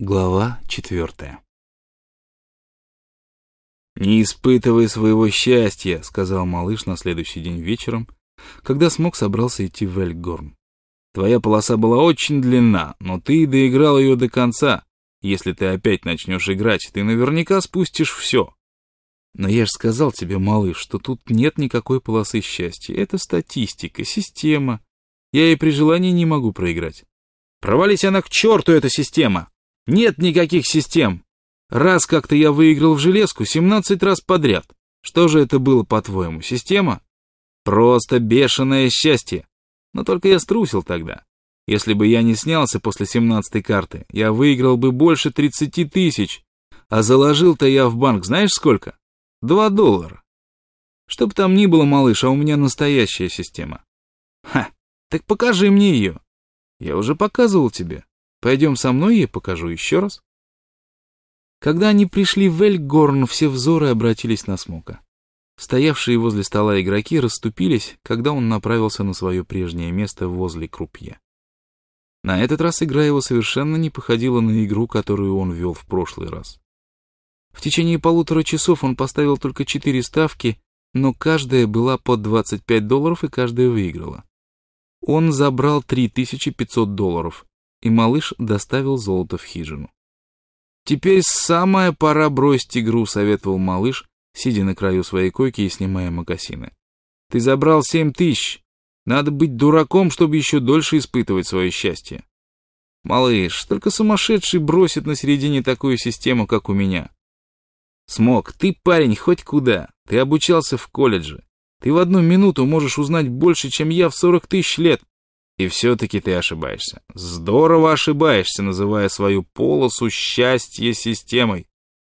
Глава 4. «Не испытывай своего счастья», — сказал малыш на следующий день вечером, когда Смок собрался идти в Эльгорн. «Твоя полоса была очень длинна, но ты доиграл ее до конца. Если ты опять начнешь играть, ты наверняка спустишь все». «Но я же сказал тебе, малыш, что тут нет никакой полосы счастья. Это статистика, система. Я и при желании не могу проиграть». «Провались она к черту, эта система! Нет никаких систем! Раз как-то я выиграл в железку 17 раз подряд. Что же это было, по-твоему, система? Просто бешеное счастье. Но только я струсил тогда. Если бы я не снялся после 17-й карты, я выиграл бы больше 30 тысяч. А заложил-то я в банк знаешь сколько? $2. Что бы там ни было, малыш, а у меня настоящая система. Ха, так покажи мне ее. Я уже показывал тебе. Пойдем со мной, я покажу еще раз. Когда они пришли в Эльгорн, все взоры обратились на Смока. Стоявшие возле стола игроки расступились, когда он направился на свое прежнее место возле крупье. На этот раз игра его совершенно не походила на игру, которую он вел в прошлый раз. В течение 1,5 часа он поставил только 4 ставки, но каждая была по $25, и каждая выиграла. Он забрал $3500, и малыш доставил золото в хижину. «Теперь самая пора бросить игру», — советовал малыш, сидя на краю своей койки и снимая мокасины. «Ты забрал 7 тысяч. Надо быть дураком, чтобы еще дольше испытывать свое счастье. Малыш, только сумасшедший бросит на середине такую систему, как у меня. Смок, ты парень хоть куда. Ты обучался в колледже. Ты в 1 минуту можешь узнать больше, чем я в 40 тысяч лет. И все-таки ты ошибаешься. Здорово ошибаешься, называя свою полосу счастья системой.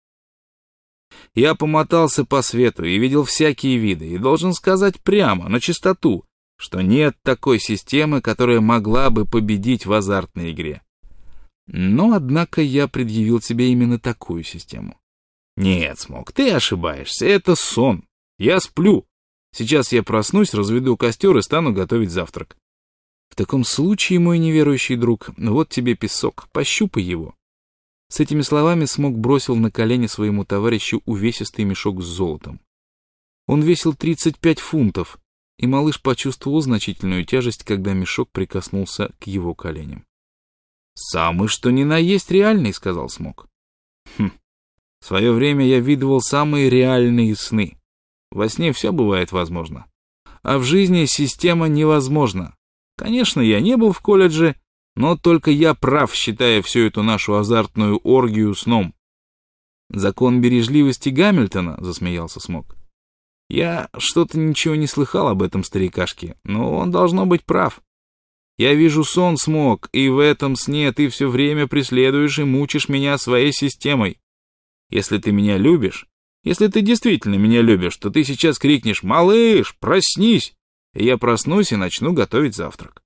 Я помотался по свету и видел всякие виды, и должен сказать прямо, на чистоту, что нет такой системы, которая могла бы победить в азартной игре. Но, однако, я предъявил тебе именно такую систему. Нет, Смок, ты ошибаешься, это сон. Я сплю. Сейчас я проснусь, разведу костер и стану готовить завтрак. В таком случае, мой неверующий друг, вот тебе песок, пощупай его. С этими словами Смок бросил на колени своему товарищу увесистый мешок с золотом. Он весил 35 фунтов, и малыш почувствовал значительную тяжесть, когда мешок прикоснулся к его коленям. «Самый что ни на есть реальный», — сказал Смок. «В свое время я видывал самые реальные сны. Во сне все бывает возможно. А в жизни система невозможна. Конечно, я не был в колледже, но только я прав, считая всю эту нашу азартную оргию сном». «Закон бережливости Гамильтона», — засмеялся Смок. «Я что-то ничего не слыхал об этом старикашке, но он должно быть прав. Я вижу сон, Смок, и в этом сне ты все время преследуешь и мучишь меня своей системой. Если ты меня любишь, если ты действительно меня любишь, то ты сейчас крикнешь: «Малыш, проснись!» И я проснусь и начну готовить завтрак.